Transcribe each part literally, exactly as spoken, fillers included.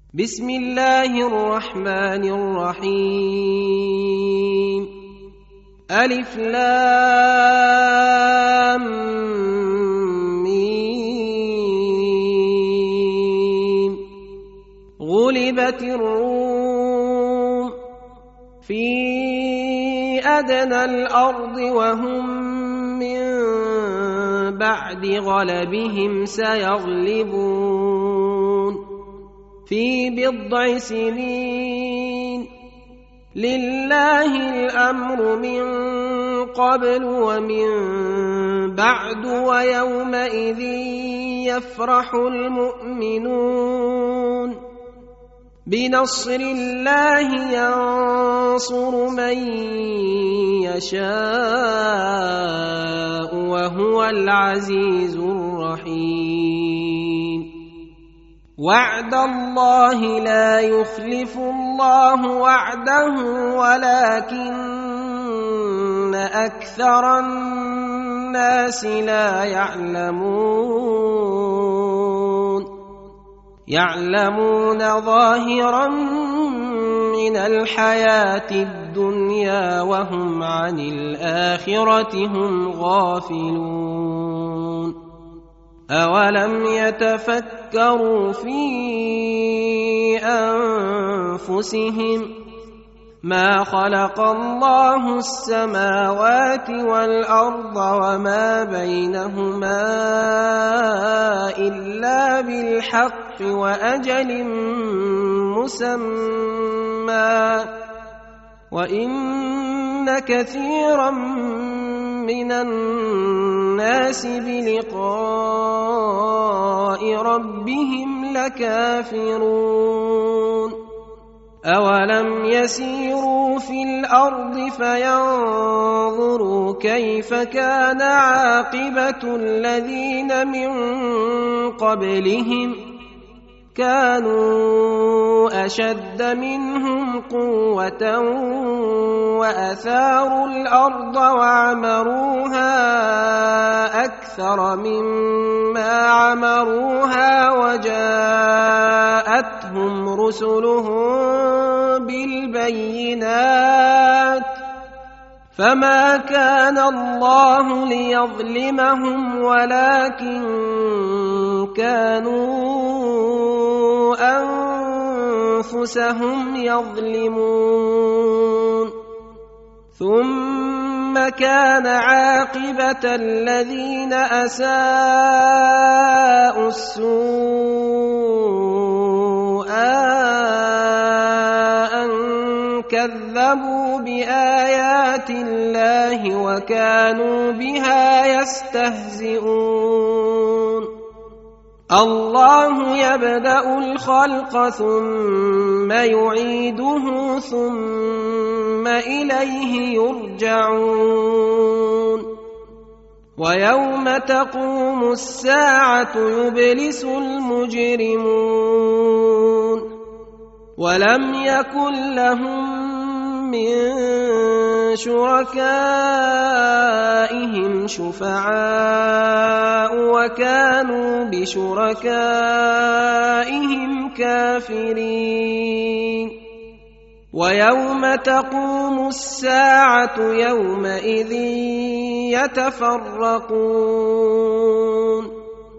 بسم الله الرحمن الرحيم. ألف لام ميم. غلبت الروم في أدنى الأرض وهم من بعد غلبهم سيغلبون في بضع سنين. لله الأمر من قبل ومن بعد ويومئذ يفرح المؤمنون. بنصر الله ينصر من يشاء وهو العزيز الرحيم. وعد الله لا يخلف الله وعده ولكن أكثر الناس لا يعلمون. يعلمون ظاهرا من الحياة الدنيا وهم عن الآخرة هم غافلون. أولم يتفكروا في أنفسهم ما خلق الله السماوات والأرض وما بينهما إلا بالحق وأجل مسمى وإن كثيرا من الناس بلقاء ربهم لكافرون. أولم يسيروا في الأرض فينظروا كيف كان عاقبة الذين من قبلهم كانوا أشد منهم قوة وأثاروا الأرض وعمروها أكثر مما عمروها وجاءتهم رسلهم بالبينات فما كان الله ليظلمهم ولكن كانوا أنفسهم يظلمون. ثم كان عاقبة الذين أساءوا السوء أن كذبوا بآيات الله وكانوا بها يستهزئون. الله يبدأ الخلق ثم يعيده ثم إليه يرجعون. ويوم تقوم الساعة يبلس المجرمون ولم يكن لهم من شركائهم شفعاء وكانوا بشركائهم كافرين. ويوم تقوم الساعة يومئذ يتفرقون.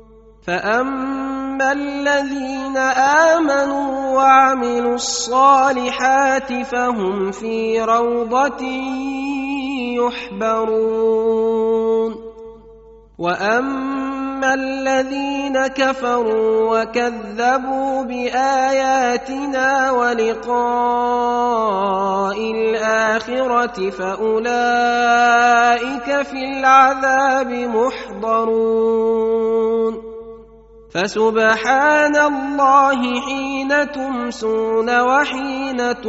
فأما الذين آمنوا وعملوا الصالحات فهم في روضة يحبرون. وأما الذين كفروا وكذبوا بآياتنا ولقاء الآخرة فأولئك في العذاب محضرون. فسبحان الله حين تمسون وحين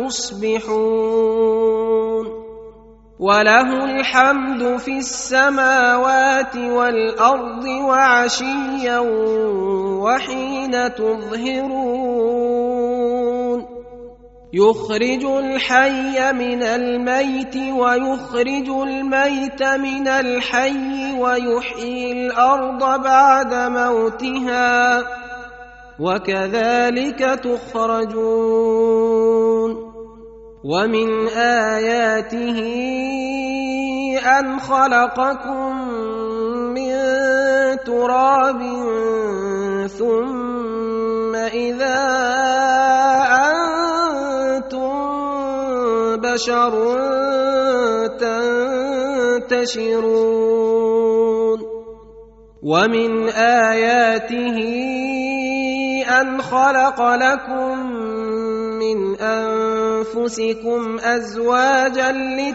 تصبحون. وله الحمد في السماوات والأرض وعشيا وحين تظهرون. يخرج الحي من الميت ويخرج الميت من الحي ويحيي الأرض بعد موتها وكذلك تخرجون ومن آياته أن خلقكم من تراب ثم إذا أنتم بشر تنتشرون ومن آياته أن خلق لكم من أنفسكم أزواجا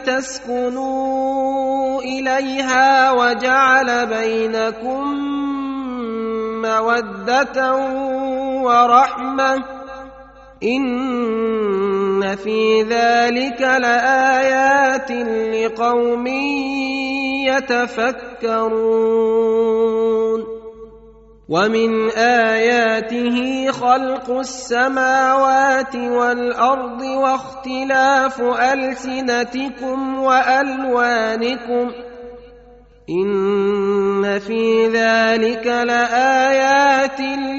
لتسكنوا إليها وجعل بينكم مودة ورحمة إن في ذلك لآيات لقوم يتفكرون ومن آياته خلق السماوات والأرض واختلاف ألسنتكم وألوانكم إن في ذلك لآيات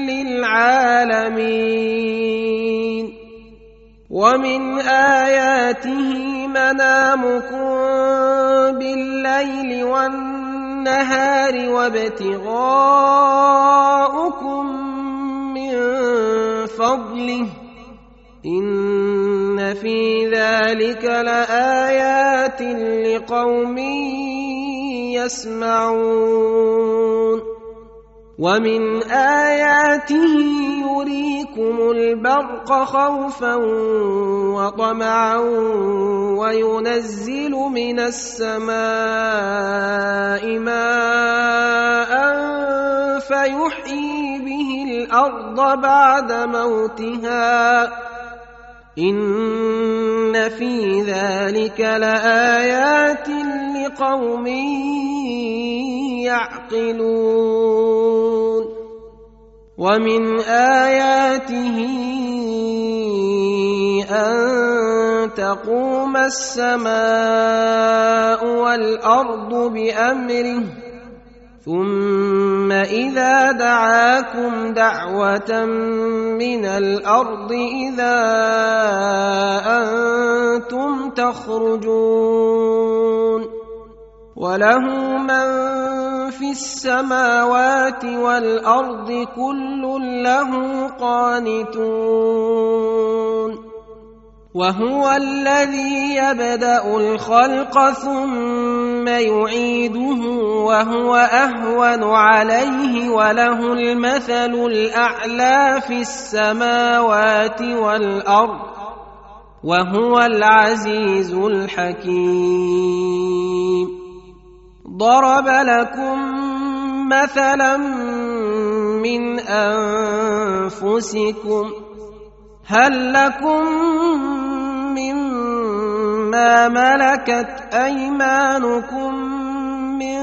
للعالمين ومن آياته منامكم بالليل والنهار وابتغاؤكم من فضله إن في ذلك لآيات لقوم يسمعون ومن آياته يريكم البرق خوفا وطمعا وينزل من السماء ماء فيحيي به الأرض بعد موتها إن في ذلك لآيات لقوم يعقلون ومن آياته أن تقوم السماء والأرض بأمره ثم إذا دعاكم دعوة من الأرض إذا أنتم تخرجون وله من في السماوات والأرض كل له قانتون وهو الذي يبدأ الخلق ثم يعيده وهو أهون عليه وله المثل الأعلى في السماوات والأرض وهو العزيز الحكيم ضرب لكم مثلا من أنفسكم هل لكم مما ملكت أيمانكم من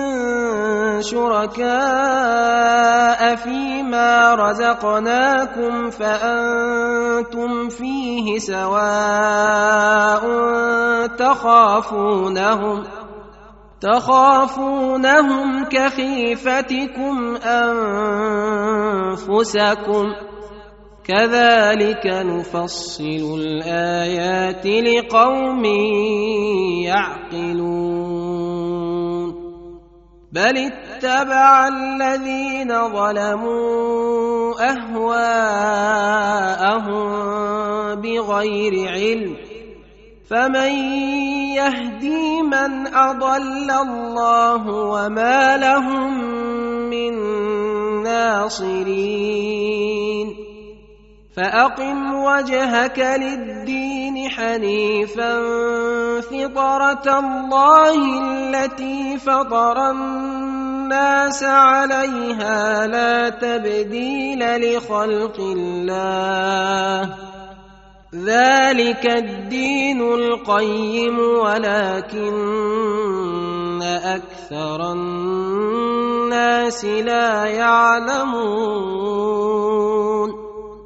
شركاء فيما رزقناكم فأنتم فيه سواء تخافونهم تخافونهم كخيفتكم أنفسكم كذلك نفصل الآيات لقوم يعقلون بل اتبع الذين ظلموا أهواءهم بغير علم فمن يهدي من أضل الله وما لهم من ناصرين فأقم وجهك للدين حنيفا فطرة الله التي فطر الناس عليها لا تبديل لخلق الله ذلك الدين القيم ولكن أكثر الناس لا يعلمون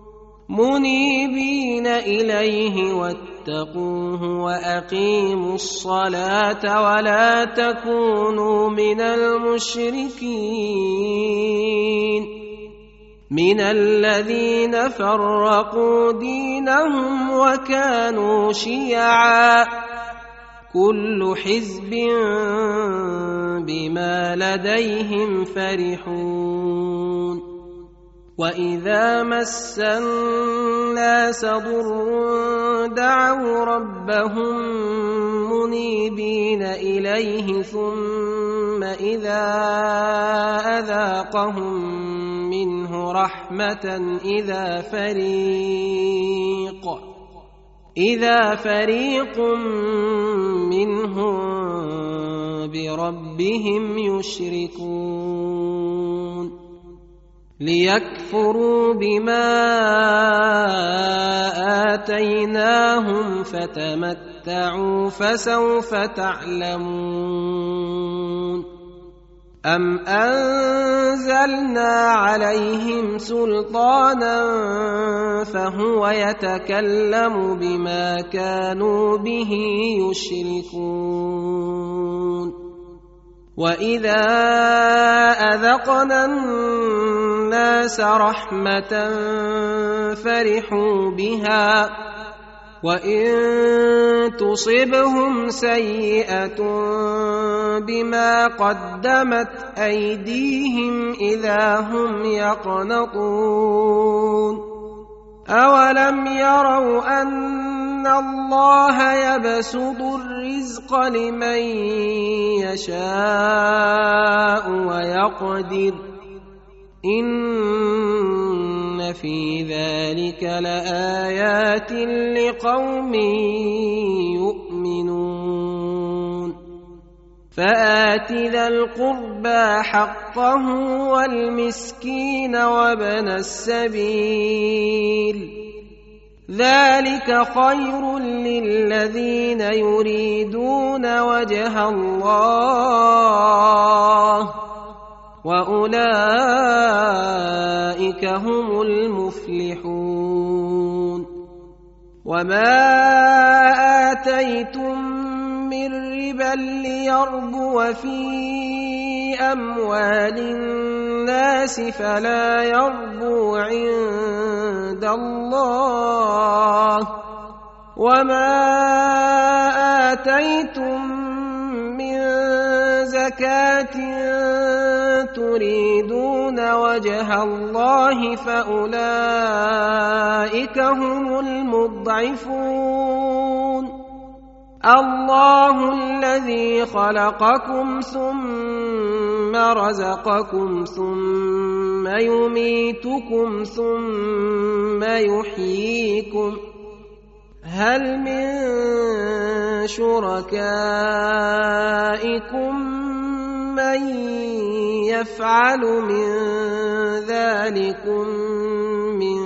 منيبين إليه واتقوه وأقيموا الصلاة ولا تكونوا من المشركين من الذين فرقوا دينهم وكانوا شيعا كل حزب بما لديهم فرحون وإذا مس الناس ضر دعوا ربهم منيبين إليه ثم إذا أذاقهم منه رحمة إذا فريق إذا فريق منهم بربهم يشركون ليكفروا بما آتيناهم فتمتعوا فسوف تعلمون أم أنزلنا عليهم سلطانا فهو يتكلم بما كانوا به يشركون وإذا أذقنا الناس رحمة فرحوا بها وإن تصبهم سيئة بما قدمت أيديهم إذا هم يقنطون أولم يروا أن الله يبسط الرزق لمن يشاء ويقدر إن في ذلك لآيات لقوم يؤمنون فآت ذا القربى حقه والمسكين وابن السبيل ذلك خير للذين يريدون وجه الله وأولئك هم المفلحون وما آتيتم من ربا ليربو في أموال الناس فلا يربو عند الله وما آتيتم من زكاة تريدون وجه الله فأولئك هم المضعفون الله الذي خلقكم ثم رزقكم ثم يميتكم ثم يحييكم هل من شركائكم من يفعل من ذلكم من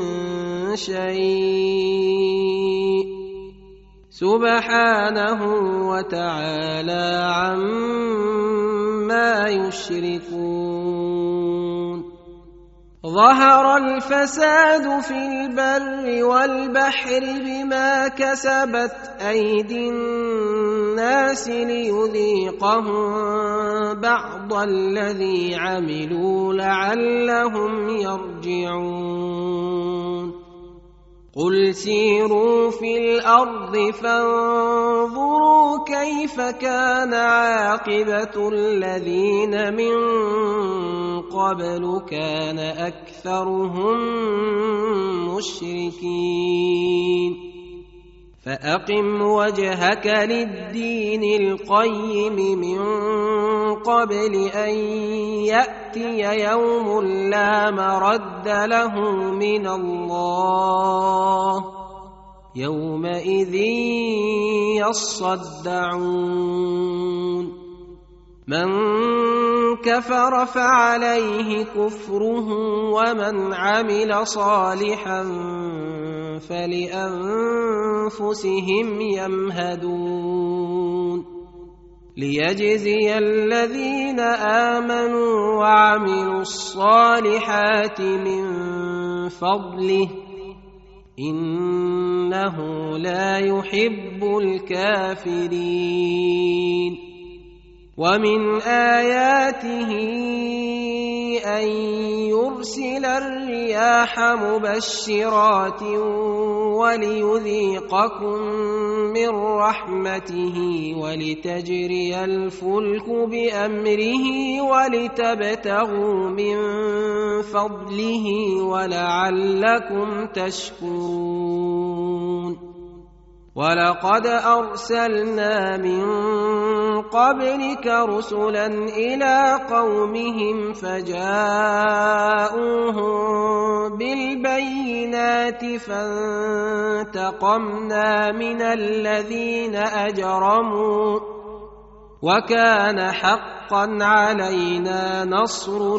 شيء سبحانه وتعالى عما يشركون ظهر الفساد في البر والبحر بما كسبت أيدي الناس ليذيقهم بعض الذي عملوا لعلهم يرجعون قل سيروا في الأرض فانظروا كيف كان عاقبة الذين من قبل كان أكثرهم مشركين فأقم وجهك للدين القيم من قبل أن يأتي يوم لا مرد له من الله يومئذ يصدعون من كفر فعليه كفره ومن عمل صالحا فلأنفسهم يمهدون ليجزي الذين آمنوا وعملوا الصالحات من فضله إنه لا يحب الكافرين ومن آياته أن يرسل الرياح الرياح مبشرات وليذيقكم من رحمته ولتجري الفلك بأمره ولتبتغوا من فضله ولعلكم تشكرون ولقد أرسلنا من قبلك رسلا إلى قومهم فجاءوهم بالبينات فانتقمنا من الذين أجرموا وكان حقا علينا نصر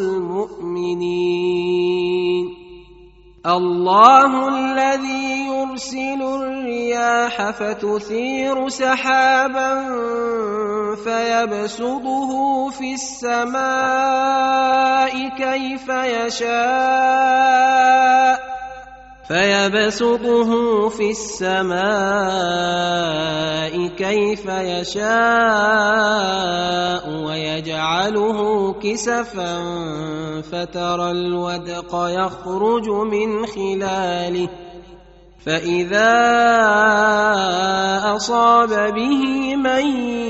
المؤمنين الله الذي يرسل الرياح فتثير سحابا فيبسطه في السماء كيف يشاء فيبسطه في السماء كيف يشاء ويجعله كسفا فترى الودق يخرج من خلاله فإذا أصاب به من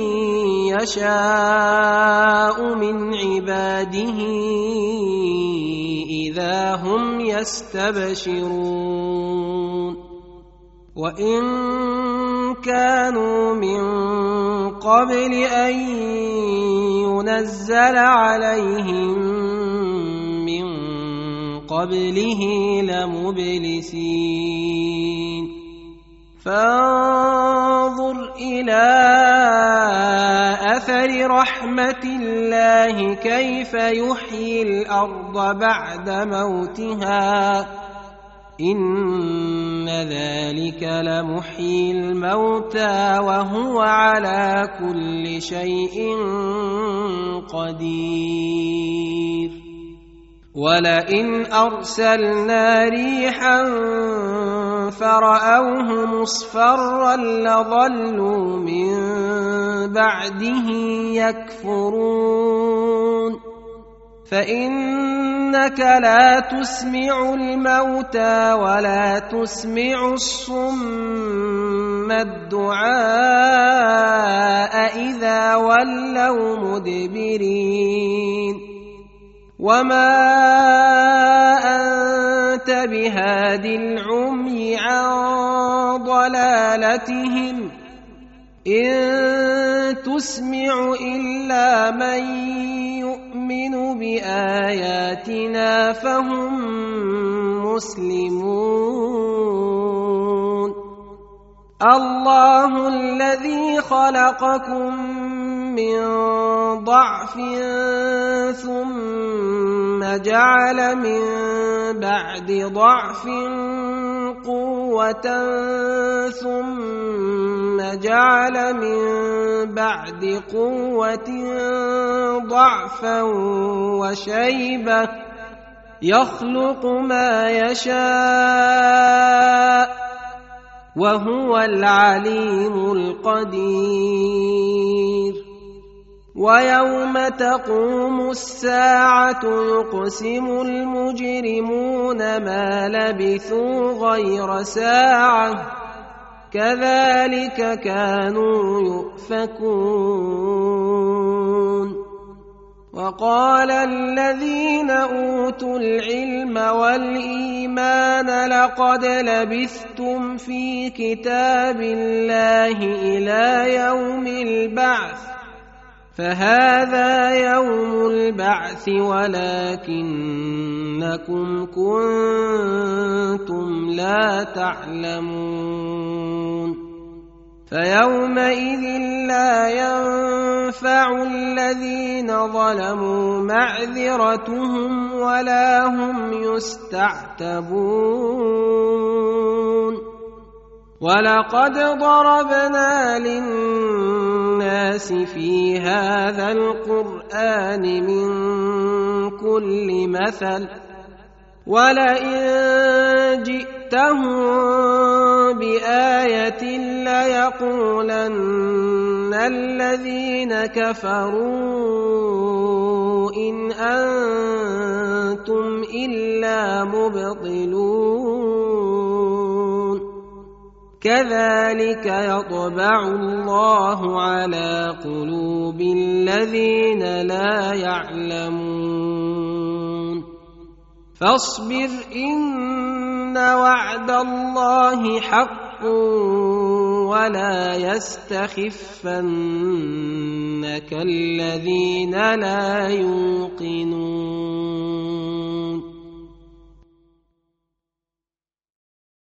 يشاء من عباده إذا هم يستبشرون وإن كانوا من قبل أن ينزل عليهم من قبله لمبلسين فانظر إلى أثر رحمة الله كيف يحيي الأرض بعد موتها إن ذلك لمحيي الموتى وهو على كل شيء قدير ولئن أرسلنا ريحا فرأوه مصفرا لظلوا من بعده يكفرون فإنك لا تسمع الموتى ولا تسمع الصم الدعاء إذا ولوا مدبرين وما أنت بهاد العمي عن ضلالتهم إن تسمع إلا من يؤمن بآياتنا فهم مسلمون الله الذي خلقكم من ضعف ثم جعل من بعد ضعف قوة ثم جعل من بعد قوة ضعفا وشيبة يخلق ما يشاء وهو العليم القدير ويوم تقوم الساعة يقسم المجرمون ما لبثوا غير ساعة كذلك كانوا يؤفكون وقال الذين أوتوا العلم والإيمان لقد لبثتم في كتاب الله إلى يوم البعث فهذا يوم البعث ولكنكم كنتم لا تعلمون فيومئذ لا ينفع الذين ظلموا معذرتهم ولا هم يستعتبون ولقد ضربنا للناس في هذا القرآن من كل مثل ولئن جئتهم بآية ليقولن الذين كفروا إن أنتم إلا مبطلون كذلك يطبع الله على قلوب الذين لا يعلمون فاصبر إن وعد الله حق ولا يستخفنك الذين لا يوقنون